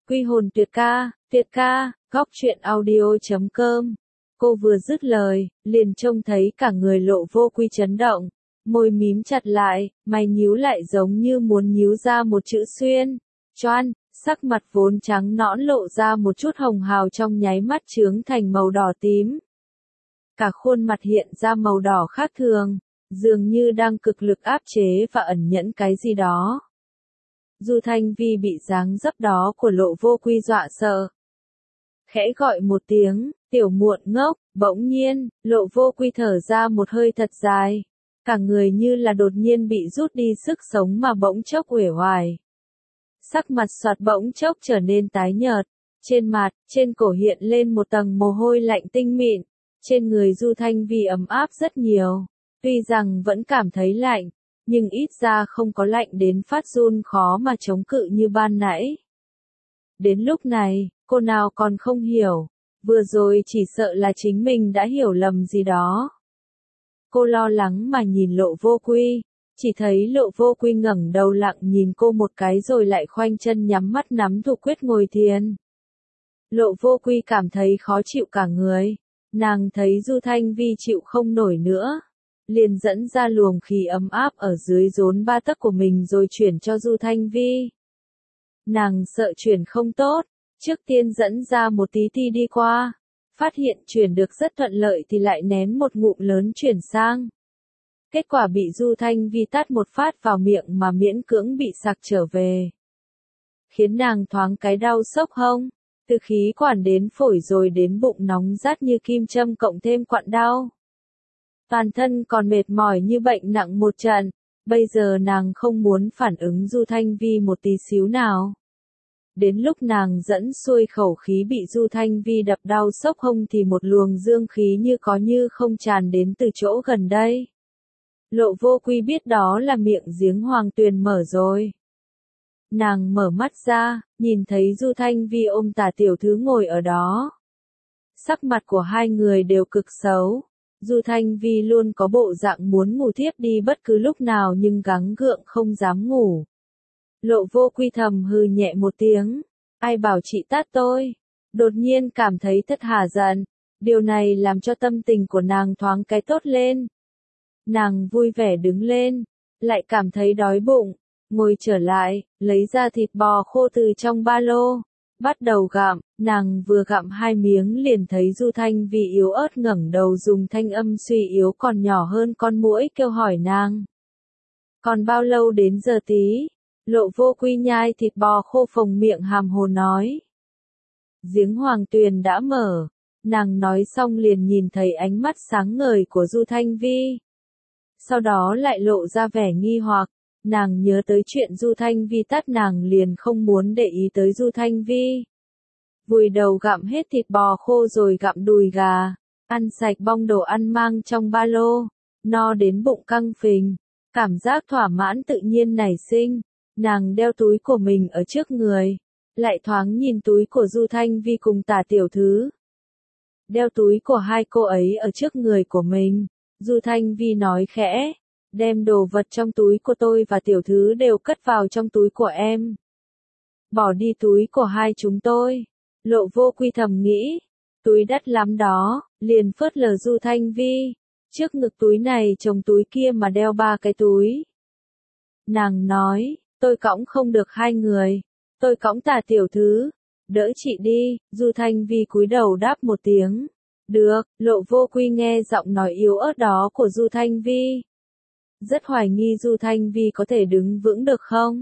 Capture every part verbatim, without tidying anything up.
Quy hồn tuyệt ca, tuyệt ca, góc truyện audio chấm com. Cô vừa dứt lời, liền trông thấy cả người Lộ Vô Quy chấn động, môi mím chặt lại, mày nhíu lại giống như muốn nhíu ra một chữ xuyên. Choan, sắc mặt vốn trắng nõn lộ ra một chút hồng hào trong nháy mắt chướng thành màu đỏ tím. Cả khuôn mặt hiện ra màu đỏ khác thường, dường như đang cực lực áp chế và ẩn nhẫn cái gì đó. Du Thanh Vi bị dáng dấp đó của Lộ Vô Quy dọa sợ. Khẽ gọi một tiếng, tiểu muộn ngốc, bỗng nhiên, Lộ Vô Quy thở ra một hơi thật dài. Cả người như là đột nhiên bị rút đi sức sống mà bỗng chốc uể oải. Sắc mặt soạt bỗng chốc trở nên tái nhợt, trên mặt, trên cổ hiện lên một tầng mồ hôi lạnh tinh mịn, trên người Du Thanh Vi ấm áp rất nhiều, tuy rằng vẫn cảm thấy lạnh, nhưng ít ra không có lạnh đến phát run khó mà chống cự như ban nãy. Đến lúc này, cô nào còn không hiểu, vừa rồi chỉ sợ là chính mình đã hiểu lầm gì đó. Cô lo lắng mà nhìn Lộ Vô Quy, chỉ thấy Lộ Vô Quy ngẩng đầu lặng nhìn cô một cái rồi lại khoanh chân nhắm mắt nắm thủ quyết ngồi thiền. Lộ Vô Quy cảm thấy khó chịu cả người, nàng thấy Du Thanh Vi chịu không nổi nữa, liền dẫn ra luồng khí ấm áp ở dưới rốn ba tấc của mình rồi chuyển cho Du Thanh Vi. Nàng sợ chuyển không tốt, trước tiên dẫn ra một tí ti đi qua, phát hiện chuyển được rất thuận lợi thì lại nén một ngụm lớn chuyển sang. Kết quả bị Du Thanh Vi tát một phát vào miệng mà miễn cưỡng bị sặc trở về. Khiến nàng thoáng cái đau sốc hông, từ khí quản đến phổi rồi đến bụng nóng rát như kim châm cộng thêm quặn đau. Toàn thân còn mệt mỏi như bệnh nặng một trận, bây giờ nàng không muốn phản ứng Du Thanh Vi một tí xíu nào. Đến lúc nàng dẫn xuôi khẩu khí bị Du Thanh Vi đập đau sốc hông thì một luồng dương khí như có như không tràn đến từ chỗ gần đây. Lộ Vô Quy biết đó là miệng giếng Hoàng Tuyền mở rồi. Nàng mở mắt ra, nhìn thấy Du Thanh Vi ôm Tả tiểu thư ngồi ở đó. Sắc mặt của hai người đều cực xấu. Du Thanh Vi luôn có bộ dạng muốn ngủ thiếp đi bất cứ lúc nào nhưng gắng gượng không dám ngủ. Lộ Vô Quy thầm hừ nhẹ một tiếng, ai bảo chị tát tôi, đột nhiên cảm thấy thật hả giận, điều này làm cho tâm tình của nàng thoáng cái tốt lên. Nàng vui vẻ đứng lên, lại cảm thấy đói bụng, ngồi trở lại, lấy ra thịt bò khô từ trong ba lô, bắt đầu gặm, nàng vừa gặm hai miếng liền thấy Du Thanh Vi yếu ớt ngẩng đầu dùng thanh âm suy yếu còn nhỏ hơn con muỗi kêu hỏi nàng. Còn bao lâu đến giờ tí? Lộ Vô Quy nhai thịt bò khô phồng miệng hàm hồ nói. Giếng Hoàng Tuyền đã mở, nàng nói xong liền nhìn thấy ánh mắt sáng ngời của Du Thanh Vi. Sau đó lại lộ ra vẻ nghi hoặc, nàng nhớ tới chuyện Du Thanh Vi tát nàng liền không muốn để ý tới Du Thanh Vi. Vùi đầu gặm hết thịt bò khô rồi gặm đùi gà, ăn sạch bong đồ ăn mang trong ba lô, no đến bụng căng phình, cảm giác thỏa mãn tự nhiên nảy sinh, nàng đeo túi của mình ở trước người, lại thoáng nhìn túi của Du Thanh Vi cùng Tả tiểu thư. Đeo túi của hai cô ấy ở trước người của mình, Du Thanh Vi nói khẽ, đem đồ vật trong túi của tôi và tiểu thư đều cất vào trong túi của em. Bỏ đi túi của hai chúng tôi. Lộ Vô Quy thầm nghĩ, túi đắt lắm đó, liền phớt lờ Du Thanh Vi, trước ngực túi này chồng túi kia mà đeo ba cái túi. Nàng nói, tôi cõng không được hai người, tôi cõng Tả tiểu thư, đỡ chị đi. Du Thanh Vi cúi đầu đáp một tiếng. Được. Lộ Vô Quy nghe giọng nói yếu ớt đó của Du Thanh Vi, rất hoài nghi Du Thanh Vi có thể đứng vững được không.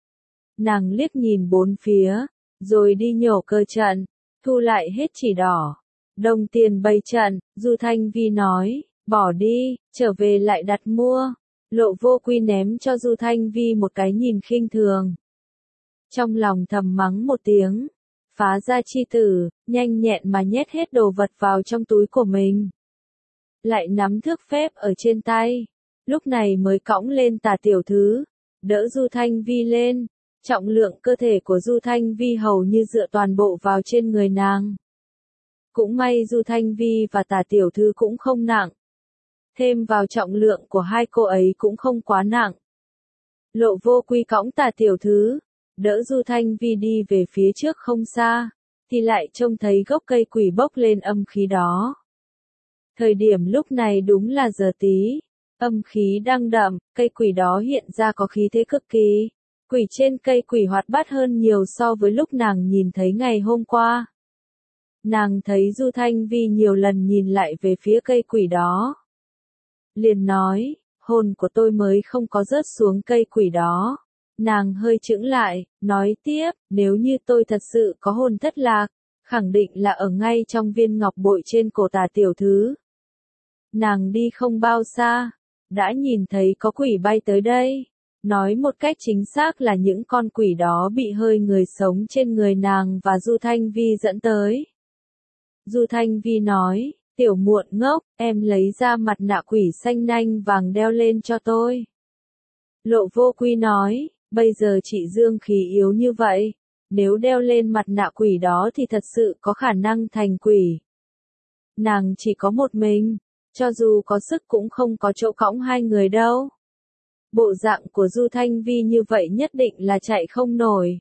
Nàng liếc nhìn bốn phía, rồi đi nhổ cơ trận, thu lại hết chỉ đỏ. Đồng tiền bày trận, Du Thanh Vi nói, bỏ đi, trở về lại đặt mua. Lộ Vô Quy ném cho Du Thanh Vi một cái nhìn khinh thường. Trong lòng thầm mắng một tiếng, phá ra chi tử, nhanh nhẹn mà nhét hết đồ vật vào trong túi của mình. Lại nắm thước phép ở trên tay, lúc này mới cõng lên Tả tiểu thư, đỡ Du Thanh Vi lên, trọng lượng cơ thể của Du Thanh Vi hầu như dựa toàn bộ vào trên người nàng. Cũng may Du Thanh Vi và Tả tiểu thư cũng không nặng, thêm vào trọng lượng của hai cô ấy cũng không quá nặng. Lộ Vô Quy cõng Tả tiểu thư, đỡ Du Thanh Vi đi về phía trước không xa, thì lại trông thấy gốc cây quỷ bốc lên âm khí đó. Thời điểm lúc này đúng là giờ tí, âm khí đang đậm, cây quỷ đó hiện ra có khí thế cực kỳ. Quỷ trên cây quỷ hoạt bát hơn nhiều so với lúc nàng nhìn thấy ngày hôm qua. Nàng thấy Du Thanh Vi nhiều lần nhìn lại về phía cây quỷ đó. Liền nói, hồn của tôi mới không có rớt xuống cây quỷ đó. Nàng hơi chững lại, nói tiếp, nếu như tôi thật sự có hồn thất lạc, khẳng định là ở ngay trong viên ngọc bội trên cổ Tả tiểu thư. Nàng đi không bao xa, đã nhìn thấy có quỷ bay tới đây. Nói một cách chính xác là những con quỷ đó bị hơi người sống trên người nàng và Du Thanh Vi dẫn tới. Du Thanh Vi nói, tiểu muộn ngốc, em lấy ra mặt nạ quỷ xanh nanh vàng đeo lên cho tôi. Lộ Vô Quy nói, bây giờ chị dương khí yếu như vậy, nếu đeo lên mặt nạ quỷ đó thì thật sự có khả năng thành quỷ. Nàng chỉ có một mình, cho dù có sức cũng không có chỗ cõng hai người đâu. Bộ dạng của Du Thanh Vi như vậy nhất định là chạy không nổi.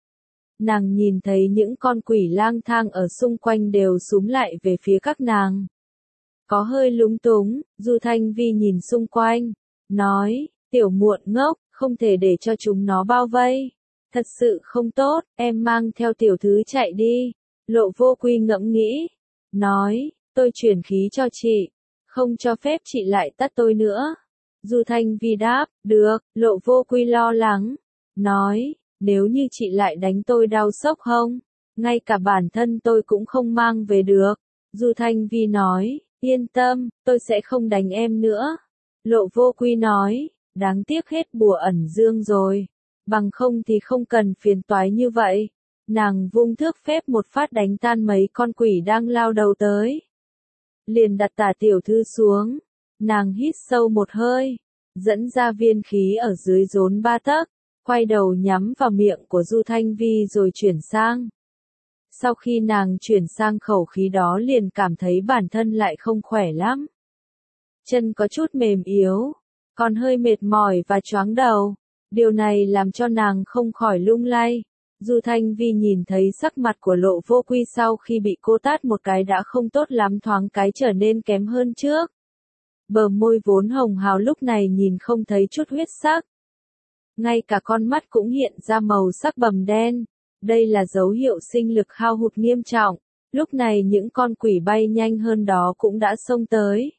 Nàng nhìn thấy những con quỷ lang thang ở xung quanh đều xúm lại về phía các nàng. Có hơi lúng túng, Du Thanh Vi nhìn xung quanh, nói, tiểu muộn ngốc, không thể để cho chúng nó bao vây. Thật sự không tốt, em mang theo tiểu thứ chạy đi. Lộ Vô Quy ngẫm nghĩ, nói, tôi chuyển khí cho chị, không cho phép chị lại tắt tôi nữa. Du Thanh Vi đáp, được. Lộ Vô Quy lo lắng, nói, nếu như chị lại đánh tôi đau sốc hông, ngay cả bản thân tôi cũng không mang về được. Du Thanh Vi nói, yên tâm, tôi sẽ không đánh em nữa. Lộ Vô Quy nói, đáng tiếc hết bùa ẩn dương rồi, bằng không thì không cần phiền toái như vậy. Nàng vung thước phép một phát đánh tan mấy con quỷ đang lao đầu tới. Liền đặt Tả tiểu thư xuống. Nàng hít sâu một hơi, dẫn ra viên khí ở dưới rốn ba tấc, quay đầu nhắm vào miệng của Du Thanh Vi rồi chuyển sang. Sau khi nàng chuyển sang khẩu khí đó liền cảm thấy bản thân lại không khỏe lắm. Chân có chút mềm yếu, còn hơi mệt mỏi và choáng đầu. Điều này làm cho nàng không khỏi lung lay. Du Thanh Vi nhìn thấy sắc mặt của Lộ Vô Quy sau khi bị cô tát một cái đã không tốt lắm, thoáng cái trở nên kém hơn trước. Bờ môi vốn hồng hào lúc này nhìn không thấy chút huyết sắc. Ngay cả con mắt cũng hiện ra màu sắc bầm đen. Đây là dấu hiệu sinh lực hao hụt nghiêm trọng. Lúc này những con quỷ bay nhanh hơn đó cũng đã xông tới.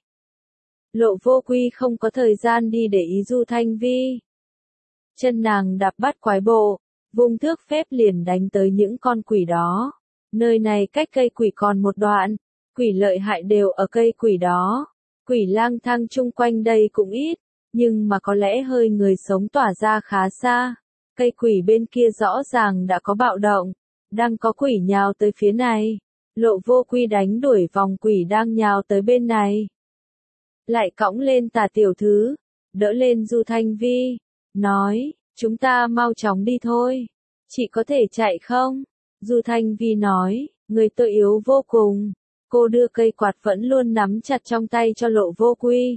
Lộ Vô Quy không có thời gian đi để ý Du Thanh Vi. Chân nàng đạp bát quái bộ, vung thước phép liền đánh tới những con quỷ đó. Nơi này cách cây quỷ còn một đoạn, quỷ lợi hại đều ở cây quỷ đó. Quỷ lang thang chung quanh đây cũng ít, nhưng mà có lẽ hơi người sống tỏa ra khá xa. Cây quỷ bên kia rõ ràng đã có bạo động, đang có quỷ nhào tới phía này. Lộ Vô Quy đánh đuổi vòng quỷ đang nhào tới bên này. Lại cõng lên Tả tiểu thư, đỡ lên Du Thanh Vi, nói, chúng ta mau chóng đi thôi. Chị có thể chạy không? Du Thanh Vi nói, người tôi yếu vô cùng. Cô đưa cây quạt vẫn luôn nắm chặt trong tay cho Lộ Vô Quy.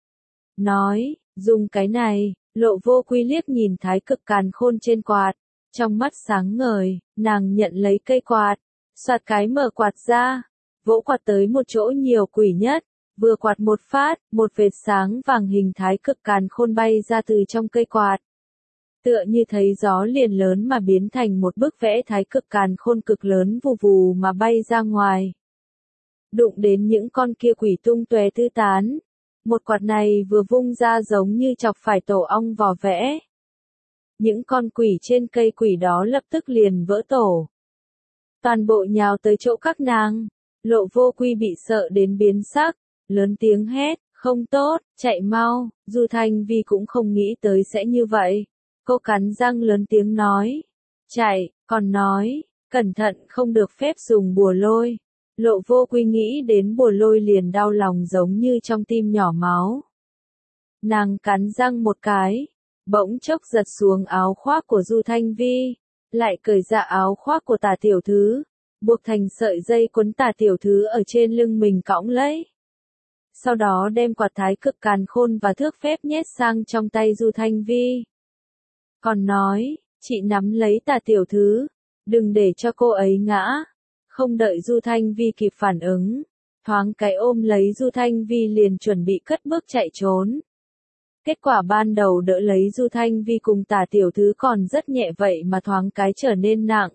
Nói, dùng cái này. Lộ Vô Quy liếc nhìn thái cực càn khôn trên quạt. Trong mắt sáng ngời, nàng nhận lấy cây quạt. Soạt cái mở quạt ra. Vỗ quạt tới một chỗ nhiều quỷ nhất. Vừa quạt một phát, một vệt sáng vàng hình thái cực càn khôn bay ra từ trong cây quạt. Tựa như thấy gió liền lớn mà biến thành một bức vẽ thái cực càn khôn cực lớn vù vù mà bay ra ngoài. Đụng đến những con kia quỷ tung tóe tứ tán. Một quạt này vừa vung ra giống như chọc phải tổ ong vò vẽ. Những con quỷ trên cây quỷ đó lập tức liền vỡ tổ. Toàn bộ nhào tới chỗ các nàng. Lộ Vô Quy bị sợ đến biến sắc, lớn tiếng hét, không tốt, chạy mau. Du Thanh Vi cũng không nghĩ tới sẽ như vậy. Cô cắn răng lớn tiếng nói, chạy, còn nói, cẩn thận không được phép dùng bùa lôi. Lộ Vô Quy nghĩ đến bùa lôi liền đau lòng giống như trong tim nhỏ máu. Nàng cắn răng một cái, bỗng chốc giật xuống áo khoác của Du Thanh Vi, lại cởi ra áo khoác của Tả tiểu thư, buộc thành sợi dây quấn Tả tiểu thư ở trên lưng mình cõng lấy. Sau đó đem quạt thái cực càn khôn và thước phép nhét sang trong tay Du Thanh Vi. Còn nói, Chị nắm lấy Tà tiểu thư, đừng để cho cô ấy ngã. Không đợi Du Thanh Vi kịp phản ứng, thoáng cái ôm lấy Du Thanh Vi liền chuẩn bị cất bước chạy trốn. Kết quả ban đầu đỡ lấy Du Thanh Vi cùng Tà tiểu thư còn rất nhẹ vậy mà thoáng cái trở nên nặng.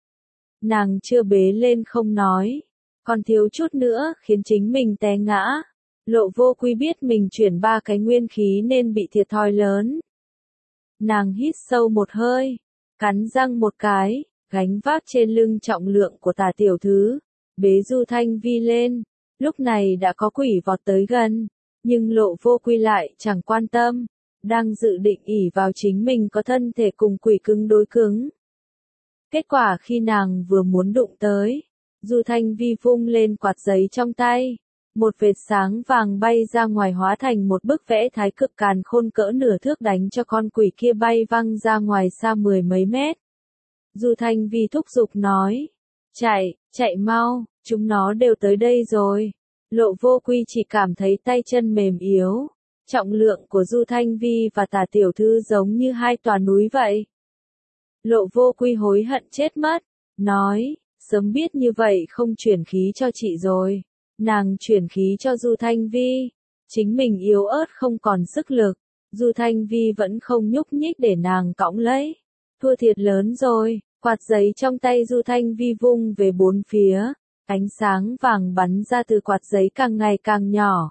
Nàng chưa bế lên không nói, còn thiếu chút nữa khiến chính mình té ngã. Lộ Vô Quy biết mình chuyển ba cái nguyên khí nên bị thiệt thòi lớn. Nàng hít sâu một hơi, cắn răng một cái, gánh vác trên lưng trọng lượng của Tà tiểu thư, bế Du Thanh Vi lên. Lúc này đã có quỷ vọt tới gần, nhưng Lộ Vô Quy lại chẳng quan tâm, đang dự định ỷ vào chính mình có thân thể cùng quỷ cứng đối cứng. Kết quả khi nàng vừa muốn đụng tới, Du Thanh Vi vung lên quạt giấy trong tay, một vệt sáng vàng bay ra ngoài hóa thành một bức vẽ thái cực càn khôn cỡ nửa thước đánh cho con quỷ kia bay văng ra ngoài xa mười mấy mét. Du Thanh Vi thúc giục nói, chạy, chạy mau, chúng nó đều tới đây rồi. Lộ Vô Quy chỉ cảm thấy tay chân mềm yếu, trọng lượng của Du Thanh Vi và Tà tiểu thư giống như hai tòa núi vậy. Lộ Vô Quy hối hận chết mất, nói, sớm biết như vậy không chuyển khí cho chị rồi. Nàng chuyển khí cho Du Thanh Vi, chính mình yếu ớt không còn sức lực, Du Thanh Vi vẫn không nhúc nhích để nàng cõng lấy. Thua thiệt lớn rồi, quạt giấy trong tay Du Thanh Vi vung về bốn phía, ánh sáng vàng bắn ra từ quạt giấy càng ngày càng nhỏ.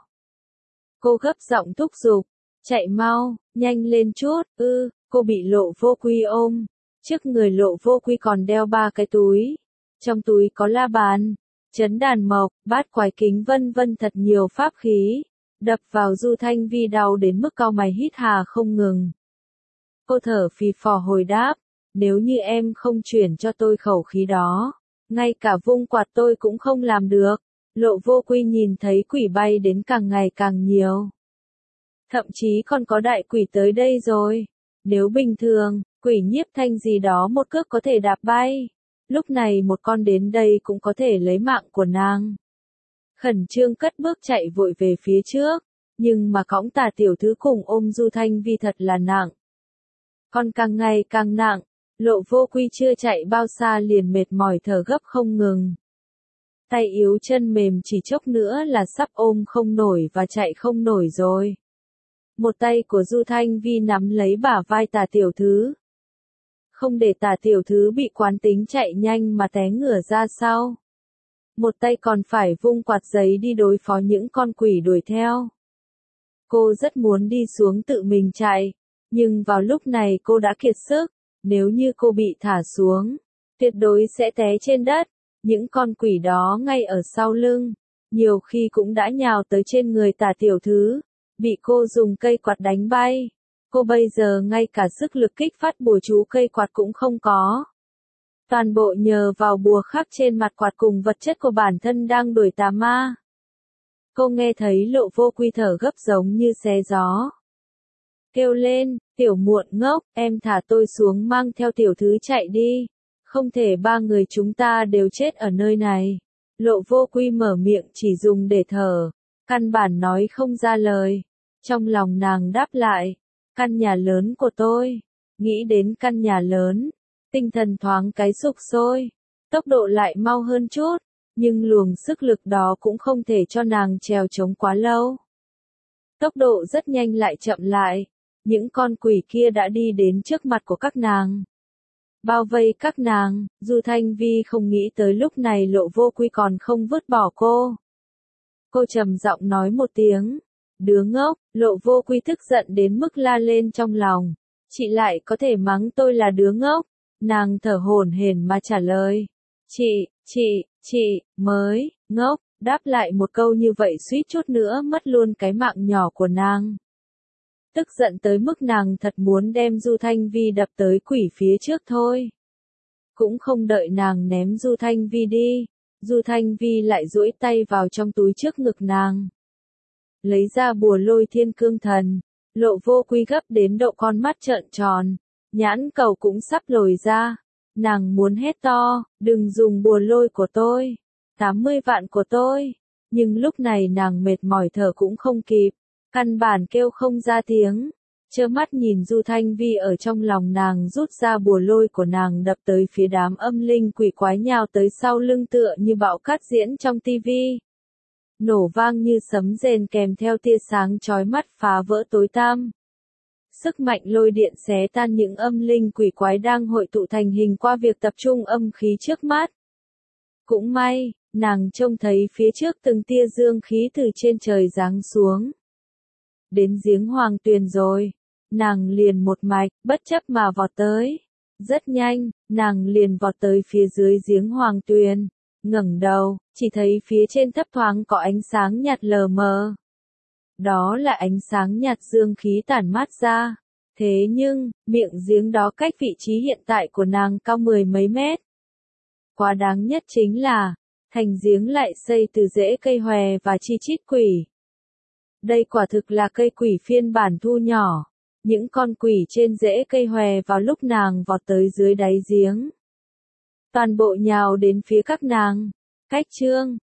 Cô gấp giọng thúc giục, chạy mau, nhanh lên chút, ư, cô bị Lộ Vô Quy ôm. Trước người Lộ Vô Quy còn đeo ba cái túi, trong túi có la bàn, chấn đàn mộc, bát quái kính vân vân thật nhiều pháp khí, đập vào Du Thanh Vi đau đến mức cau mày hít hà không ngừng. Cô thở phì phò hồi đáp, nếu như em không chuyển cho tôi khẩu khí đó, ngay cả vung quạt tôi cũng không làm được. Lộ Vô Quy nhìn thấy quỷ bay đến càng ngày càng nhiều. Thậm chí còn có đại quỷ tới đây rồi. Nếu bình thường, quỷ nhiếp thanh gì đó một cước có thể đạp bay. Lúc này một con đến đây cũng có thể lấy mạng của nàng. Khẩn trương cất bước chạy vội về phía trước, nhưng mà cõng Tà tiểu thư cùng ôm Du Thanh Vi thật là nặng. Còn càng ngày càng nặng, Lộ Vô Quy chưa chạy bao xa liền mệt mỏi thở gấp không ngừng. Tay yếu chân mềm chỉ chốc nữa là sắp ôm không nổi và chạy không nổi rồi. Một tay của Du Thanh Vi nắm lấy bả vai Tà tiểu thư, không để Tà tiểu thư bị quán tính chạy nhanh mà té ngửa ra sau. Một tay còn phải vung quạt giấy đi đối phó những con quỷ đuổi theo. Cô rất muốn đi xuống tự mình chạy, nhưng vào lúc này cô đã kiệt sức, nếu như cô bị thả xuống, tuyệt đối sẽ té trên đất. Những con quỷ đó ngay ở sau lưng, nhiều khi cũng đã nhào tới trên người Tà tiểu thư, bị cô dùng cây quạt đánh bay. Cô bây giờ ngay cả sức lực kích phát bùa chú cây quạt cũng không có. Toàn bộ nhờ vào bùa khắc trên mặt quạt cùng vật chất của bản thân đang đuổi tà ma. Cô nghe thấy Lộ Vô Quy thở gấp giống như xé gió. Kêu lên, tiểu muộn ngốc, em thả tôi xuống mang theo tiểu thư chạy đi. Không thể ba người chúng ta đều chết ở nơi này. Lộ Vô Quy mở miệng chỉ dùng để thở, căn bản nói không ra lời. Trong lòng nàng đáp lại, căn nhà lớn của tôi. Nghĩ đến căn nhà lớn, tinh thần thoáng cái sục sôi, tốc độ lại mau hơn chút, nhưng luồng sức lực đó cũng không thể cho nàng trèo trống quá lâu. Tốc độ rất nhanh lại chậm lại, những con quỷ kia đã đi đến trước mặt của các nàng. Bao vây các nàng, Du Thanh Vi không nghĩ tới lúc này Lộ Vô Quy còn không vứt bỏ cô. Cô trầm giọng nói một tiếng, đứa ngốc. Lộ Vô Quy tức giận đến mức la lên trong lòng, chị lại có thể mắng tôi là đứa ngốc. Nàng thở hổn hển mà trả lời, chị, chị, chị, mới, ngốc, đáp lại một câu như vậy suýt chút nữa mất luôn cái mạng nhỏ của nàng. Tức giận tới mức nàng thật muốn đem Du Thanh Vi đập tới quỷ phía trước thôi. Cũng không đợi nàng ném Du Thanh Vi đi, Du Thanh Vi lại duỗi tay vào trong túi trước ngực nàng. Lấy ra bùa lôi thiên cương thần, Lộ Vô Quy gấp đến độ con mắt trợn tròn, nhãn cầu cũng sắp lồi ra. Nàng muốn hét to, đừng dùng bùa lôi của tôi, tám mươi vạn của tôi. Nhưng lúc này nàng mệt mỏi thở cũng không kịp, căn bản kêu không ra tiếng. Trơ mắt nhìn Du Thanh Vi ở trong lòng nàng rút ra bùa lôi của nàng đập tới phía đám âm linh quỷ quái nhào tới sau lưng tựa như bão cát diễn trong tivi. Nổ vang như sấm rền kèm theo tia sáng chói mắt phá vỡ tối tăm. Sức mạnh lôi điện xé tan những âm linh quỷ quái đang hội tụ thành hình qua việc tập trung âm khí trước mắt. Cũng may, nàng trông thấy phía trước từng tia dương khí từ trên trời giáng xuống. Đến giếng Hoàng Tuyền rồi, nàng liền một mạch, bất chấp mà vọt tới. Rất nhanh, nàng liền vọt tới phía dưới giếng Hoàng Tuyền, ngẩng đầu, chỉ thấy phía trên thấp thoáng có ánh sáng nhạt lờ mờ. Đó là ánh sáng nhạt dương khí tản mát ra. Thế nhưng, miệng giếng đó cách vị trí hiện tại của nàng cao mười mấy mét. Quá đáng nhất chính là, thành giếng lại xây từ rễ cây hòe và chi chít quỷ. Đây quả thực là cây quỷ phiên bản thu nhỏ. Những con quỷ trên rễ cây hòe vào lúc nàng vọt tới dưới đáy giếng. Toàn bộ nhào đến phía các nàng. Cách chương